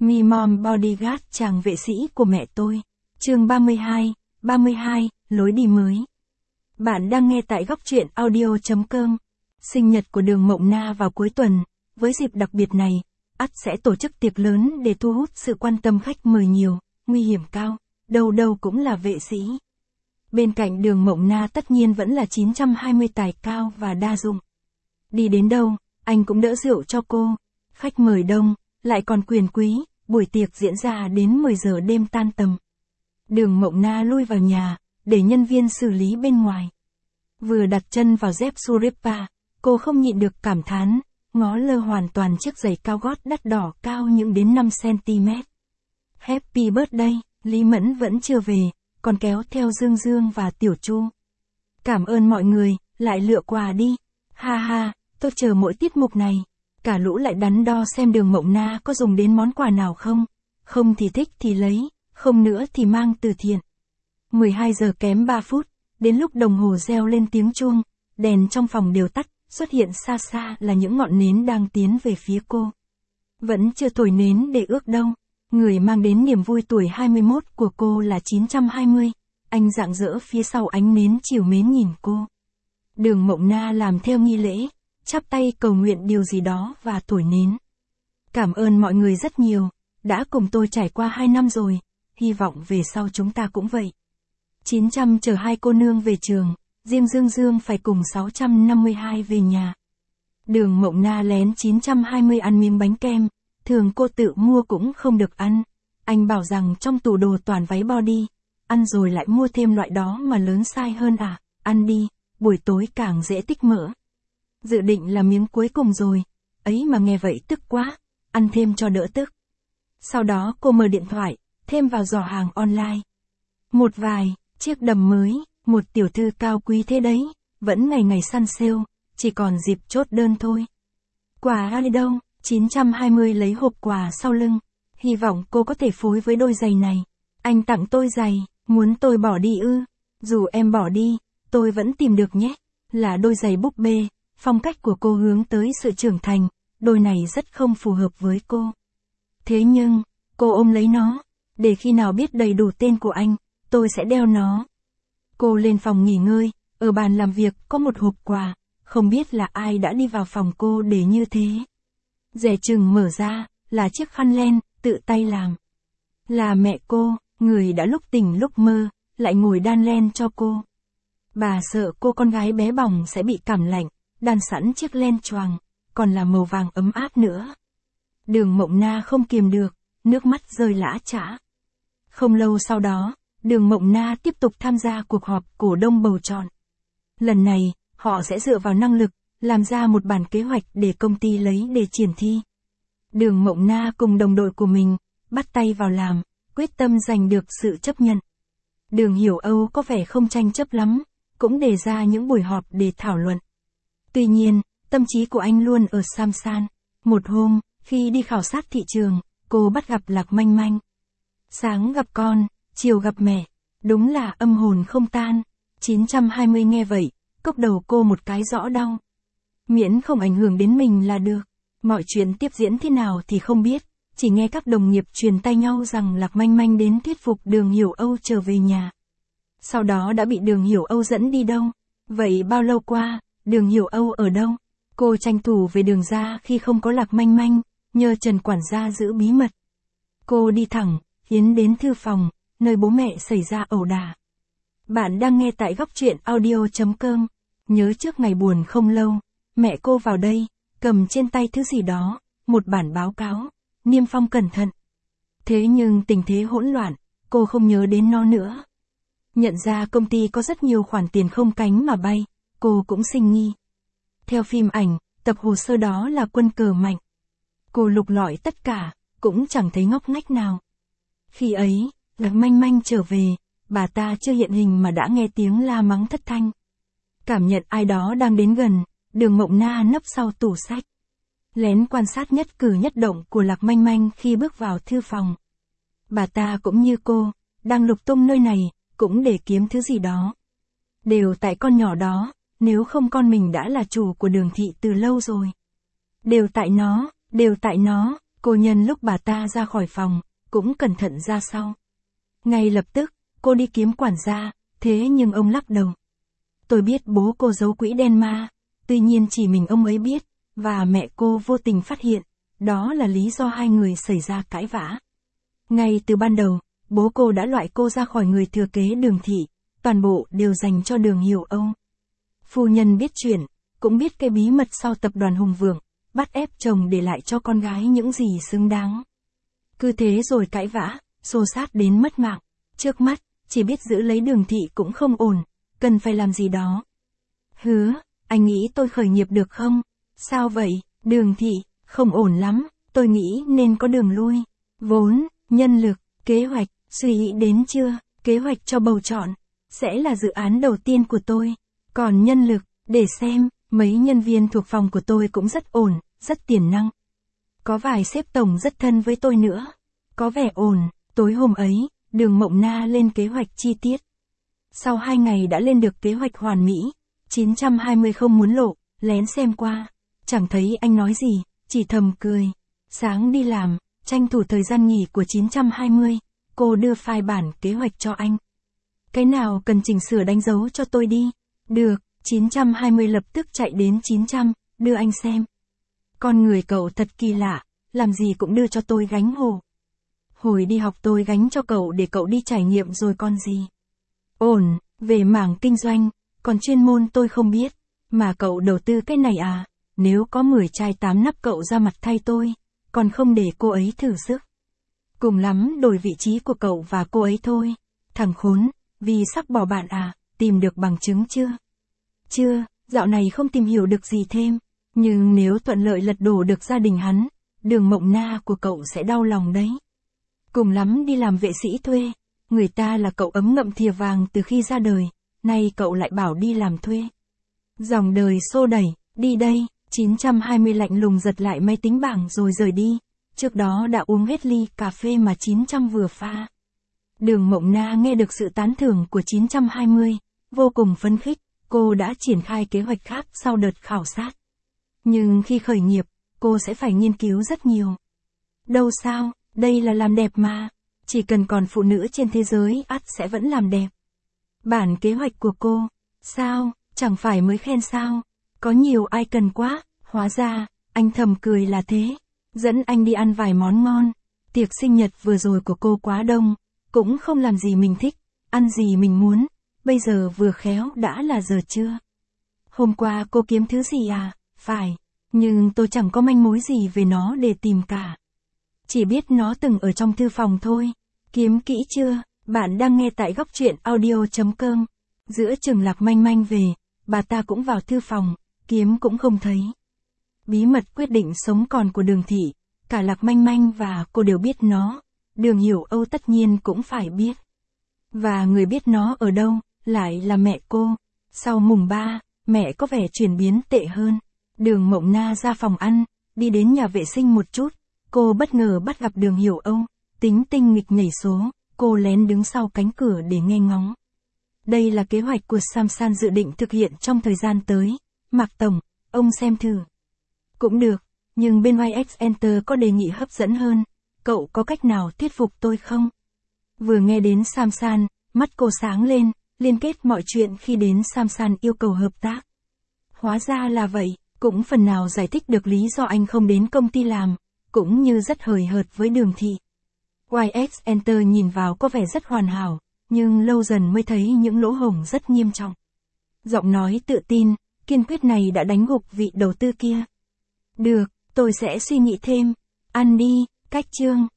Me Mom Bodyguard chàng vệ sĩ của mẹ tôi. Chương 32, lối đi mới. Bạn đang nghe tại góc truyện audio.com. Sinh nhật của Đường Mộng Na vào cuối tuần, với dịp đặc biệt này, ắt sẽ tổ chức tiệc lớn để thu hút sự quan tâm khách mời nhiều, nguy hiểm cao, đâu đâu cũng là vệ sĩ. Bên cạnh Đường Mộng Na tất nhiên vẫn là 920 tài cao và đa dụng. Đi đến đâu, anh cũng đỡ rượu cho cô. Khách mời đông, lại còn quyền quý, buổi tiệc diễn ra đến 10 giờ đêm tan tầm. Đường Mộng Na lui vào nhà, để nhân viên xử lý bên ngoài. Vừa đặt chân vào dép Surepa, cô không nhịn được cảm thán, ngó lơ hoàn toàn chiếc giày cao gót đắt đỏ cao những đến 5cm. Happy birthday, Lý Mẫn vẫn chưa về, còn kéo theo Dương Dương và Tiểu Chu. Cảm ơn mọi người, lại lựa quà đi. Ha ha, tôi chờ mỗi tiết mục này. Cả lũ lại đắn đo xem Đường Mộng Na có dùng đến món quà nào không. Không thì thích thì lấy, không nữa thì mang từ thiện. 12 giờ kém 3 phút, đến lúc đồng hồ reo lên tiếng chuông, đèn trong phòng đều tắt, xuất hiện xa xa là những ngọn nến đang tiến về phía cô. Vẫn chưa thổi nến để ước đâu. Người mang đến niềm vui tuổi 21 của cô là 920, anh rạng rỡ phía sau ánh nến trìu mến nhìn cô. Đường Mộng Na làm theo nghi lễ, chắp tay cầu nguyện điều gì đó và thổi nến. Cảm ơn mọi người rất nhiều, đã cùng tôi trải qua 2 năm rồi, hy vọng về sau chúng ta cũng vậy. 900 chở 2 cô nương về trường, riêng Dương Dương phải cùng 652 về nhà. Đường Mộng Na lén 920 ăn miếng bánh kem, thường cô tự mua cũng không được ăn. Anh bảo rằng trong tủ đồ toàn váy body, ăn rồi lại mua thêm loại đó mà lớn size hơn à, ăn đi, buổi tối càng dễ tích mỡ. Dự định là miếng cuối cùng rồi, ấy mà nghe vậy tức quá, ăn thêm cho đỡ tức. Sau đó cô mở điện thoại, thêm vào giỏ hàng online. Một vài, chiếc đầm mới, một tiểu thư cao quý thế đấy, vẫn ngày ngày săn sale, chỉ còn dịp chốt đơn thôi. Quà ai đâu, 920 lấy hộp quà sau lưng, hy vọng cô có thể phối với đôi giày này. Anh tặng tôi giày, muốn tôi bỏ đi ư? Dù em bỏ đi, tôi vẫn tìm được nhé. Là đôi giày búp bê, phong cách của cô hướng tới sự trưởng thành, đôi này rất không phù hợp với cô. Thế nhưng, cô ôm lấy nó, để khi nào biết đầy đủ tên của anh, tôi sẽ đeo nó. Cô lên phòng nghỉ ngơi, ở bàn làm việc có một hộp quà, không biết là ai đã đi vào phòng cô để như thế. Dè chừng mở ra, là chiếc khăn len, tự tay làm. Là mẹ cô, người đã lúc tỉnh lúc mơ, lại ngồi đan len cho cô. Bà sợ cô con gái bé bỏng sẽ bị cảm lạnh, đan sẵn chiếc len choàng, còn là màu vàng ấm áp nữa. Đường Mộng Na không kiềm được, nước mắt rơi lã chã. Không lâu sau đó, Đường Mộng Na tiếp tục tham gia cuộc họp cổ đông bầu chọn. Lần này, họ sẽ dựa vào năng lực, làm ra một bản kế hoạch để công ty lấy để triển thi. Đường Mộng Na cùng đồng đội của mình, bắt tay vào làm, quyết tâm giành được sự chấp nhận. Đường Hiểu Âu có vẻ không tranh chấp lắm, cũng đề ra những buổi họp để thảo luận. Tuy nhiên, tâm trí của anh luôn ở Samsan. Một hôm, khi đi khảo sát thị trường, cô bắt gặp Lạc Manh Manh. Sáng gặp con, chiều gặp mẹ, đúng là âm hồn không tan. 920 nghe vậy, cốc đầu cô một cái rõ đau. Miễn không ảnh hưởng đến mình là được. Mọi chuyện tiếp diễn thế nào thì không biết, chỉ nghe các đồng nghiệp truyền tai nhau rằng Lạc Manh Manh đến thuyết phục Đường Hiểu Âu trở về nhà. Sau đó đã bị Đường Hiểu Âu dẫn đi đâu? Vậy bao lâu qua, Đường Hiểu Âu ở đâu? Cô tranh thủ về Đường ra khi không có Lạc Manh Manh, nhờ Trần quản gia giữ bí mật. Cô đi thẳng, tiến đến thư phòng, nơi bố mẹ xảy ra ẩu đả. Bạn đang nghe tại góc truyện audio.com. Nhớ trước ngày buồn không lâu, mẹ cô vào đây, cầm trên tay thứ gì đó, một bản báo cáo, niêm phong cẩn thận. Thế nhưng tình thế hỗn loạn, cô không nhớ đến nó nữa. Nhận ra công ty có rất nhiều khoản tiền không cánh mà bay, cô cũng sinh nghi. Theo phim ảnh, tập hồ sơ đó là quân cờ mạnh. Cô lục lọi tất cả, cũng chẳng thấy ngóc ngách nào. Khi ấy, Lạc Manh Manh trở về, bà ta chưa hiện hình mà đã nghe tiếng la mắng thất thanh. Cảm nhận ai đó đang đến gần, Đường Mộng Na nấp sau tủ sách. Lén quan sát nhất cử nhất động của Lạc Manh Manh khi bước vào thư phòng. Bà ta cũng như cô, đang lục tung nơi này, cũng để kiếm thứ gì đó. Đều tại con nhỏ đó, nếu không con mình đã là chủ của Đường thị từ lâu rồi. Đều tại nó, Cô nhân lúc bà ta ra khỏi phòng, cũng cẩn thận ra sau. Ngay lập tức, cô đi kiếm quản gia, thế nhưng ông lắc đầu. Tôi biết bố cô giấu quỹ đen ma, tuy nhiên chỉ mình ông ấy biết, và mẹ cô vô tình phát hiện, đó là lý do hai người xảy ra cãi vã. Ngay từ ban đầu, bố cô đã loại cô ra khỏi người thừa kế Đường thị, toàn bộ đều dành cho Đường Hiểu Âu. Phu nhân biết chuyện, cũng biết cái bí mật sau tập đoàn Hùng Vượng, bắt ép chồng để lại cho con gái những gì xứng đáng. Cứ thế rồi cãi vã, xô xát đến mất mạng. Trước mắt, chỉ biết giữ lấy Đường thị cũng không ổn, cần phải làm gì đó. Hứa, anh nghĩ tôi khởi nghiệp được không? Sao vậy, Đường thị, không ổn lắm, tôi nghĩ nên có đường lui. Vốn, nhân lực, kế hoạch, suy nghĩ đến chưa? Kế hoạch cho bầu chọn, sẽ là dự án đầu tiên của tôi. Còn nhân lực, để xem, mấy nhân viên thuộc phòng của tôi cũng rất ổn, rất tiềm năng. Có vài sếp tổng rất thân với tôi nữa. Có vẻ ổn. Tối hôm ấy, Đường Mộng Na lên kế hoạch chi tiết. Sau 2 ngày đã lên được kế hoạch hoàn mỹ. 920 không muốn lộ, lén xem qua. Chẳng thấy anh nói gì, chỉ thầm cười. Sáng đi làm, tranh thủ thời gian nghỉ của 920, cô đưa file bản kế hoạch cho anh. Cái nào cần chỉnh sửa đánh dấu cho tôi đi. Được, 920 lập tức chạy đến 900, đưa anh xem. Con người cậu thật kỳ lạ, làm gì cũng đưa cho tôi gánh hồ. Hồi đi học tôi gánh cho cậu để cậu đi trải nghiệm rồi con gì. Ổn, về mảng kinh doanh, còn chuyên môn tôi không biết, mà cậu đầu tư cái này à, nếu có 10 trai 8 nắp cậu ra mặt thay tôi, còn không để cô ấy thử sức. Cùng lắm đổi vị trí của cậu và cô ấy thôi. Thằng khốn, vì sắc bỏ bạn à, tìm được bằng chứng chưa? Chưa, dạo này không tìm hiểu được gì thêm, nhưng nếu thuận lợi lật đổ được gia đình hắn, Đường Mộng Na của cậu sẽ đau lòng đấy. Cùng lắm đi làm vệ sĩ thuê, người ta là cậu ấm ngậm thìa vàng từ khi ra đời, nay cậu lại bảo đi làm thuê. Dòng đời xô đẩy, đi đây, 920 lạnh lùng giật lại máy tính bảng rồi rời đi, trước đó đã uống hết ly cà phê mà 900 vừa pha. Đường Mộng Na nghe được sự tán thưởng của 920, vô cùng phấn khích, cô đã triển khai kế hoạch khác sau đợt khảo sát. Nhưng khi khởi nghiệp, cô sẽ phải nghiên cứu rất nhiều. Đâu sao, đây là làm đẹp mà, chỉ cần còn phụ nữ trên thế giới ắt sẽ vẫn làm đẹp. Bản kế hoạch của cô, sao, chẳng phải mới khen sao, có nhiều ai cần quá, hóa ra, anh thầm cười là thế, dẫn anh đi ăn vài món ngon, tiệc sinh nhật vừa rồi của cô quá đông, cũng không làm gì mình thích, ăn gì mình muốn, bây giờ vừa khéo đã là giờ trưa. Hôm qua cô kiếm thứ gì à, phải, nhưng tôi chẳng có manh mối gì về nó để tìm cả. Chỉ biết nó từng ở trong thư phòng thôi. Kiếm kỹ chưa? Bạn đang nghe tại góc truyện audio.com. Giữa chừng Lạc Manh Manh về, bà ta cũng vào thư phòng, kiếm cũng không thấy. Bí mật quyết định sống còn của Đường thị, cả Lạc Manh Manh và cô đều biết nó. Đường Hiểu Âu tất nhiên cũng phải biết. Và người biết nó ở đâu, lại là mẹ cô. Sau mùng 3, mẹ có vẻ chuyển biến tệ hơn. Đường Mộng Na ra phòng ăn, đi đến nhà vệ sinh một chút. Cô bất ngờ bắt gặp Đường Hiểu Âu, tính tinh nghịch nhảy số, cô lén đứng sau cánh cửa để nghe ngóng. Đây là kế hoạch của Samsan dự định thực hiện trong thời gian tới. Mạc Tổng, ông xem thử. Cũng được, nhưng bên YX Enter có đề nghị hấp dẫn hơn, cậu có cách nào thuyết phục tôi không? Vừa nghe đến Samsan, mắt cô sáng lên, liên kết mọi chuyện khi đến Samsan yêu cầu hợp tác. Hóa ra là vậy, cũng phần nào giải thích được lý do anh không đến công ty làm, cũng như rất hời hợt với Đường thị. YX Enter nhìn vào có vẻ rất hoàn hảo, nhưng lâu dần mới thấy những lỗ hổng rất nghiêm trọng. Giọng nói tự tin, kiên quyết này đã đánh gục vị đầu tư kia. Được, tôi sẽ suy nghĩ thêm. Ăn đi, cách chương.